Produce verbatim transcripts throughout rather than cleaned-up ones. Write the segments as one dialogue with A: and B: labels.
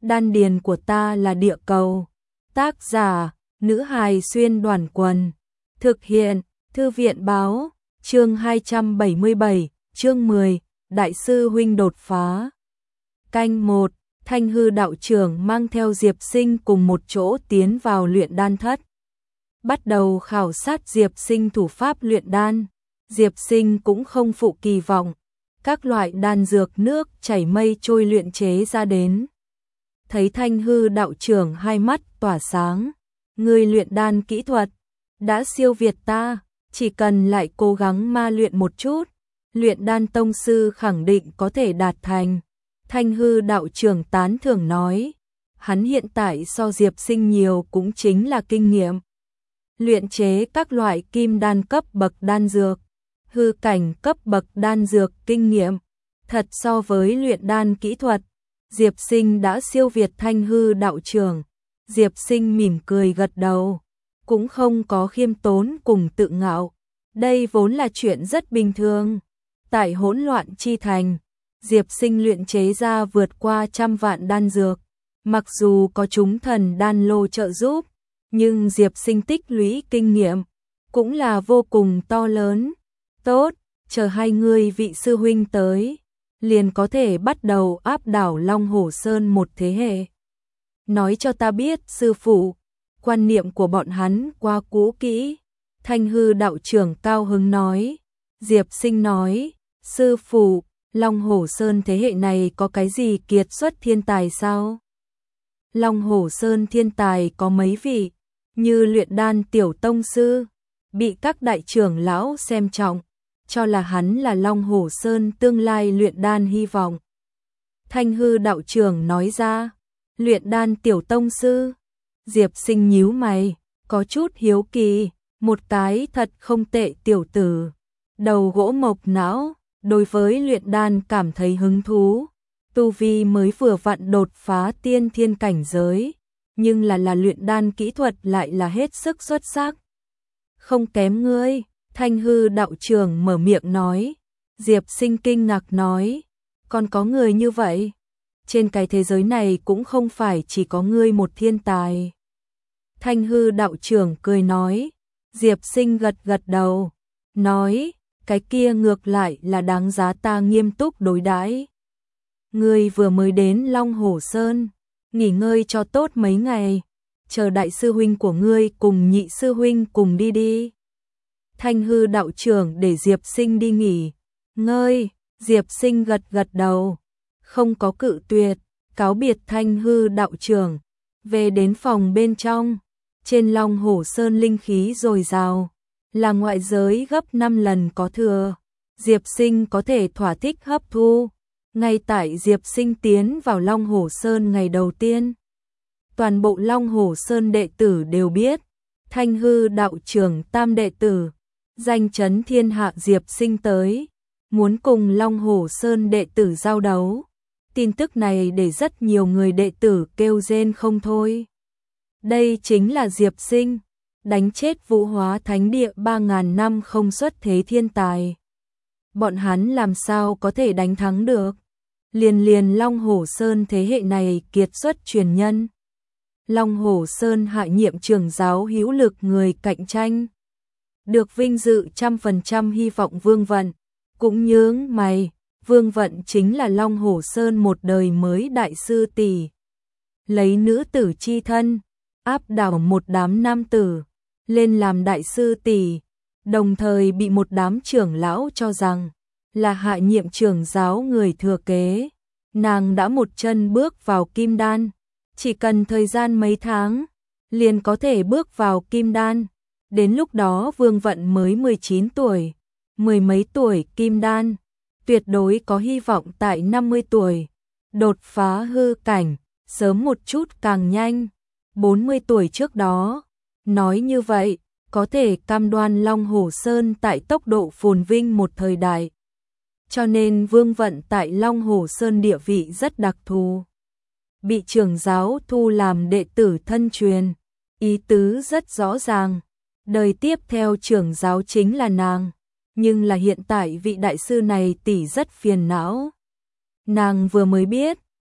A: Đan điền của ta là địa cầu. Tác giả, nữ hài xuyên đoàn quần. Thực hiện, thư viện báo, chương hai trăm bảy mươi bảy, chương mười, Đại sư huynh đột phá. Canh một, Thanh Hư đạo trưởng mang theo Diệp Sinh cùng một chỗ tiến vào luyện đan thất. Bắt đầu khảo sát Diệp Sinh thủ pháp luyện đan. Diệp Sinh cũng không phụ kỳ vọng. Các loại đan dược nước chảy mây trôi luyện chế ra đến. Thấy Thanh Hư đạo trưởng hai mắt tỏa sáng. Người luyện đan kỹ thuật đã siêu việt ta, chỉ cần lại cố gắng ma luyện một chút, luyện đan tông sư khẳng định có thể đạt thành. Thanh Hư đạo trưởng tán thưởng nói, hắn hiện tại so Diệp Sinh nhiều cũng chính là kinh nghiệm. Luyện chế các loại kim đan cấp bậc đan dược, hư cảnh cấp bậc đan dược kinh nghiệm, thật so với luyện đan kỹ thuật, Diệp Sinh đã siêu việt Thanh Hư đạo trưởng. Diệp Sinh mỉm cười gật đầu, cũng không có khiêm tốn cùng tự ngạo, đây vốn là chuyện rất bình thường. Tại hỗn loạn chi thành, Diệp Sinh luyện chế ra vượt qua trăm vạn đan dược, mặc dù có chúng thần đan lô trợ giúp, nhưng Diệp Sinh tích lũy kinh nghiệm cũng là vô cùng to lớn. Tốt, chờ hai người vị sư huynh tới, liền có thể bắt đầu áp đảo Long Hổ Sơn một thế hệ. Nói cho ta biết sư phụ, quan niệm của bọn hắn quá cũ kỹ. Thanh Hư đạo trưởng cao hứng nói. Diệp Sinh nói, sư phụ, Long Hổ Sơn thế hệ này có cái gì kiệt xuất thiên tài sao? Long Hổ Sơn thiên tài có mấy vị, như luyện đan tiểu tông sư, bị các đại trưởng lão xem trọng, cho là hắn là Long Hổ Sơn tương lai luyện đan hy vọng. Thanh Hư đạo trưởng nói ra, luyện đan tiểu tông sư. Diệp Sinh nhíu mày, có chút hiếu kỳ, một cái thật không tệ tiểu tử, đầu gỗ mộc não, đối với luyện đan cảm thấy hứng thú. Tu vi mới vừa vặn đột phá tiên thiên cảnh giới, nhưng là là luyện đan kỹ thuật lại là hết sức xuất sắc. Không kém ngươi, Thanh Hư đạo trưởng mở miệng nói. Diệp Sinh kinh ngạc nói, còn có người như vậy? Trên cái thế giới này cũng không phải chỉ có ngươi một thiên tài. Thanh Hư đạo trưởng cười nói. Diệp Sinh gật gật đầu, nói, cái kia ngược lại là đáng giá ta nghiêm túc đối đãi. Ngươi vừa mới đến Long Hổ Sơn, nghỉ ngơi cho tốt mấy ngày, chờ đại sư huynh của ngươi cùng nhị sư huynh cùng đi đi. Thanh Hư đạo trưởng để Diệp Sinh đi nghỉ ngơi. Diệp Sinh gật gật đầu, không có cự tuyệt, cáo biệt Thanh Hư đạo trưởng, về đến phòng bên trong. Trên Long Hổ Sơn linh khí dồi dào, là ngoại giới gấp năm lần có thừa, Diệp Sinh có thể thỏa thích hấp thu. Ngay tại Diệp Sinh tiến vào Long Hổ Sơn ngày đầu tiên, toàn bộ Long Hổ Sơn đệ tử đều biết, Thanh Hư đạo trưởng tam đệ tử, danh chấn thiên hạ Diệp Sinh tới, muốn cùng Long Hổ Sơn đệ tử giao đấu. Tin tức này để rất nhiều người đệ tử kêu rên không thôi. Đây chính là Diệp Sinh, đánh chết Vũ Hóa Thánh Địa ba ngàn năm không xuất thế thiên tài. Bọn hắn làm sao có thể đánh thắng được? Liền liền Long Hổ Sơn thế hệ này kiệt xuất truyền nhân. Long Hổ Sơn hạ nhiệm trưởng giáo hữu lực người cạnh tranh. Được vinh dự trăm phần trăm hy vọng Vương Vận. Cũng nhướng mày, Vương Vận chính là Long Hổ Sơn một đời mới đại sư tỷ. Lấy nữ tử chi thân, áp đảo một đám nam tử, lên làm đại sư tỷ, đồng thời bị một đám trưởng lão cho rằng là hạ nhiệm trưởng giáo người thừa kế. Nàng đã một chân bước vào kim đan, chỉ cần thời gian mấy tháng, liền có thể bước vào kim đan. Đến lúc đó Vương Vận mới mười chín tuổi, mười mấy tuổi kim đan, tuyệt đối có hy vọng tại năm mươi tuổi, đột phá hư cảnh, sớm một chút càng nhanh, bốn mươi tuổi trước đó. Nói như vậy, có thể cam đoan Long Hổ Sơn tại tốc độ phồn vinh một thời đại. Cho nên Vương Vận tại Long Hổ Sơn địa vị rất đặc thù. Bị trưởng giáo thu làm đệ tử thân truyền, ý tứ rất rõ ràng. Đời tiếp theo trưởng giáo chính là nàng, nhưng là hiện tại vị đại sư này tỷ rất phiền não. Nàng vừa mới biết,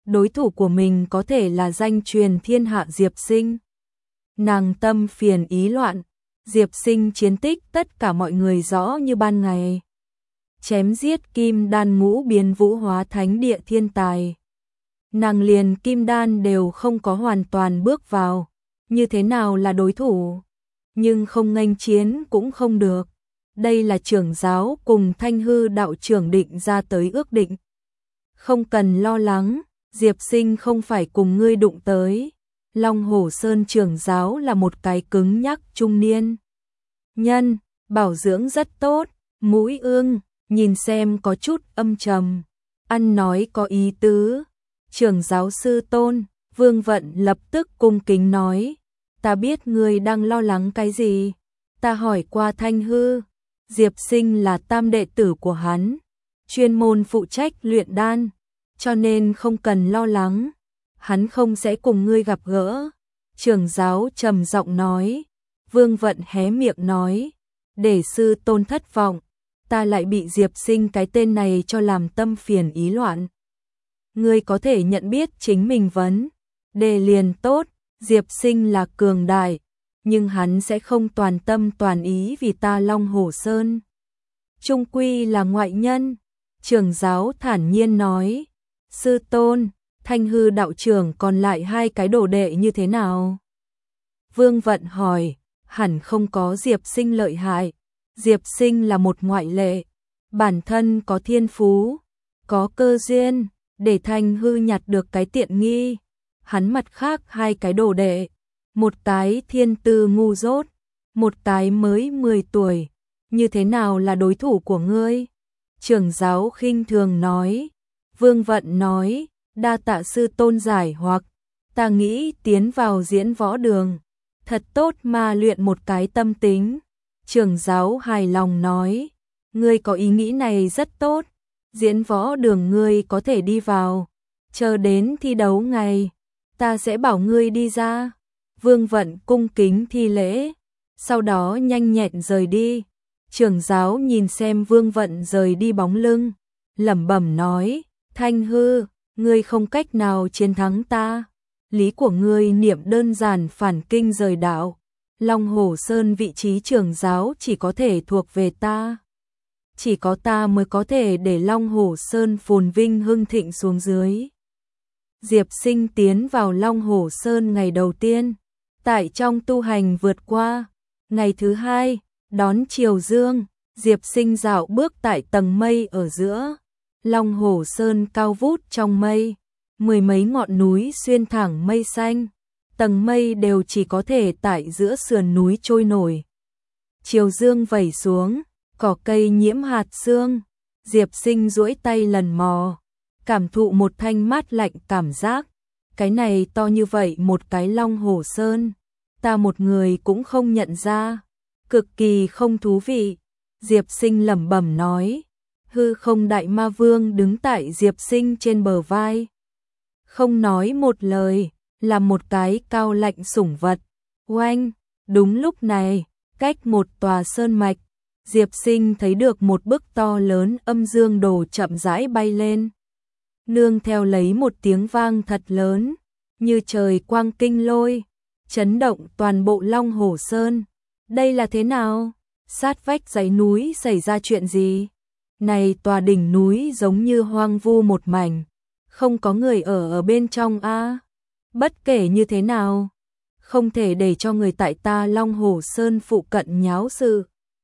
A: đối thủ của mình có thể là danh truyền thiên hạ Diệp Sinh. Nàng tâm phiền ý loạn, Diệp Sinh chiến tích tất cả mọi người rõ như ban ngày. Chém giết kim đan ngũ biến vũ hóa thánh địa thiên tài. Nàng liền kim đan đều không có hoàn toàn bước vào, như thế nào là đối thủ? Nhưng không nghênh chiến cũng không được. Đây là trưởng giáo cùng Thanh Hư đạo trưởng định ra tới ước định. Không cần lo lắng, Diệp Sinh không phải cùng ngươi đụng tới. Long Hổ Sơn trưởng giáo là một cái cứng nhắc trung niên nhân, bảo dưỡng rất tốt, mũi ương, nhìn xem có chút âm trầm, ăn nói có ý tứ. Trưởng giáo sư tôn, Vương Vận lập tức cung kính nói, ta biết ngươi đang lo lắng cái gì. Ta hỏi qua Thanh Hư, Diệp Sinh là tam đệ tử của hắn, chuyên môn phụ trách luyện đan, cho nên không cần lo lắng, hắn không sẽ cùng ngươi gặp gỡ. Trưởng giáo trầm giọng nói. Vương Vận hé miệng nói, để sư tôn thất vọng, ta lại bị Diệp Sinh cái tên này cho làm tâm phiền ý loạn. Ngươi có thể nhận biết chính mình vấn đề liền tốt, Diệp Sinh là cường đại, nhưng hắn sẽ không toàn tâm toàn ý vì ta Long Hổ Sơn. Trung quy là ngoại nhân, trưởng giáo thản nhiên nói. Sư tôn, Thanh Hư đạo trưởng còn lại hai cái đồ đệ như thế nào? Vương Vận hỏi, hẳn không có Diệp Sinh lợi hại. Diệp Sinh là một ngoại lệ, bản thân có thiên phú, có cơ duyên, để Thanh Hư nhặt được cái tiện nghi. Hắn mặt khác hai cái đồ đệ, một cái thiên tư ngu dốt, một cái mới mười tuổi, như thế nào là đối thủ của ngươi? Trưởng giáo khinh thường nói. Vương Vận nói, đa tạ sư tôn giải hoặc, ta nghĩ tiến vào diễn võ đường, thật tốt mà luyện một cái tâm tính. Trưởng giáo hài lòng nói, ngươi có ý nghĩ này rất tốt, diễn võ đường ngươi có thể đi vào, chờ đến thi đấu ngày, ta sẽ bảo ngươi đi ra. Vương Vận cung kính thi lễ, sau đó nhanh nhẹn rời đi. Trưởng giáo nhìn xem Vương Vận rời đi bóng lưng, lẩm bẩm nói, Thanh Hư, ngươi không cách nào chiến thắng ta. Lý của ngươi niệm đơn giản phản kinh rời đạo. Long Hổ Sơn vị trí trưởng giáo chỉ có thể thuộc về ta. Chỉ có ta mới có thể để Long Hổ Sơn phồn vinh hưng thịnh xuống dưới. Diệp Sinh tiến vào Long Hổ Sơn ngày đầu tiên, tại trong tu hành vượt qua. Ngày thứ hai, đón chiều dương, Diệp Sinh dạo bước tại tầng mây ở giữa. Long Hổ Sơn cao vút trong mây, mười mấy ngọn núi xuyên thẳng mây xanh, tầng mây đều chỉ có thể tại giữa sườn núi trôi nổi. Chiều dương vẩy xuống, cỏ cây nhiễm hạt sương, Diệp Sinh duỗi tay lần mò, cảm thụ một thanh mát lạnh cảm giác. Cái này to như vậy một cái Long Hổ Sơn, ta một người cũng không nhận ra, cực kỳ không thú vị. Diệp Sinh lẩm bẩm nói. Hư không đại ma vương đứng tại Diệp Sinh trên bờ vai, không nói một lời, là một cái cao lạnh sủng vật. Oanh, đúng lúc này, cách một tòa sơn mạch, Diệp Sinh thấy được một bức to lớn âm dương đồ chậm rãi bay lên. Nương theo lấy một tiếng vang thật lớn, như trời quang kinh lôi, chấn động toàn bộ Long Hổ Sơn. Đây là thế nào? Sát vách dãy núi xảy ra chuyện gì? Này tòa đỉnh núi giống như hoang vu một mảnh, không có người ở ở bên trong a. À? Bất kể như thế nào, không thể để cho người tại ta Long Hổ Sơn phụ cận nháo sự.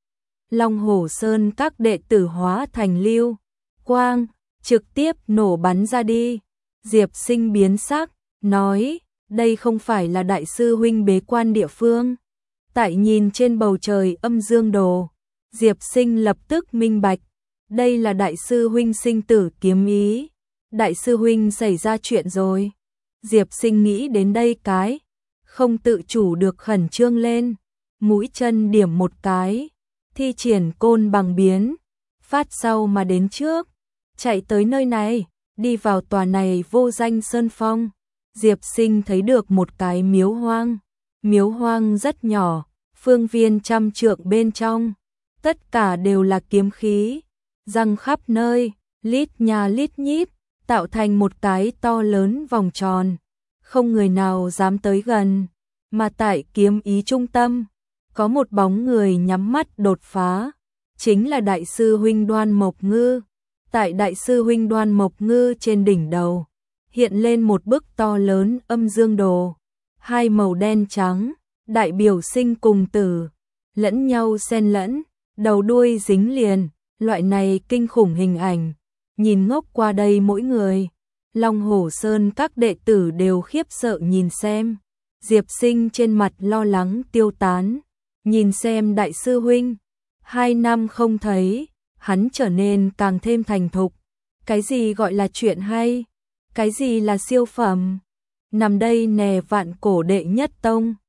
A: Long Hổ Sơn các đệ tử hóa thành lưu quang, trực tiếp nổ bắn ra đi. Diệp Sinh biến sắc, nói, đây không phải là đại sư huynh bế quan địa phương. Tại nhìn trên bầu trời âm dương đồ, Diệp Sinh lập tức minh bạch, đây là đại sư huynh sinh tử kiếm ý. Đại sư huynh xảy ra chuyện rồi. Diệp Sinh nghĩ đến đây cái, không tự chủ được khẩn trương lên, mũi chân điểm một cái, thi triển côn bằng biến, phát sau mà đến trước, chạy tới nơi này, đi vào tòa này vô danh sơn phong. Diệp Sinh thấy được một cái miếu hoang, miếu hoang rất nhỏ, phương viên trăm trượng bên trong, tất cả đều là kiếm khí, răng khắp nơi, lít nhà lít nhít, tạo thành một cái to lớn vòng tròn, không người nào dám tới gần, mà tại kiếm ý trung tâm, có một bóng người nhắm mắt đột phá, chính là đại sư huynh Đoan Mộc Ngư. Tại đại sư huynh Đoan Mộc Ngư trên đỉnh đầu, hiện lên một bức to lớn âm dương đồ, hai màu đen trắng, đại biểu sinh cùng tử, lẫn nhau xen lẫn, đầu đuôi dính liền, loại này kinh khủng hình ảnh, nhìn ngốc qua đây mỗi người. Long Hổ Sơn các đệ tử đều khiếp sợ nhìn xem, Diệp Sinh trên mặt lo lắng tiêu tán, nhìn xem đại sư huynh, hai năm không thấy, hắn trở nên càng thêm thành thục. Cái gì gọi là chuyện hay? Cái gì là siêu phẩm? Nằm đây nè vạn cổ đệ nhất tông.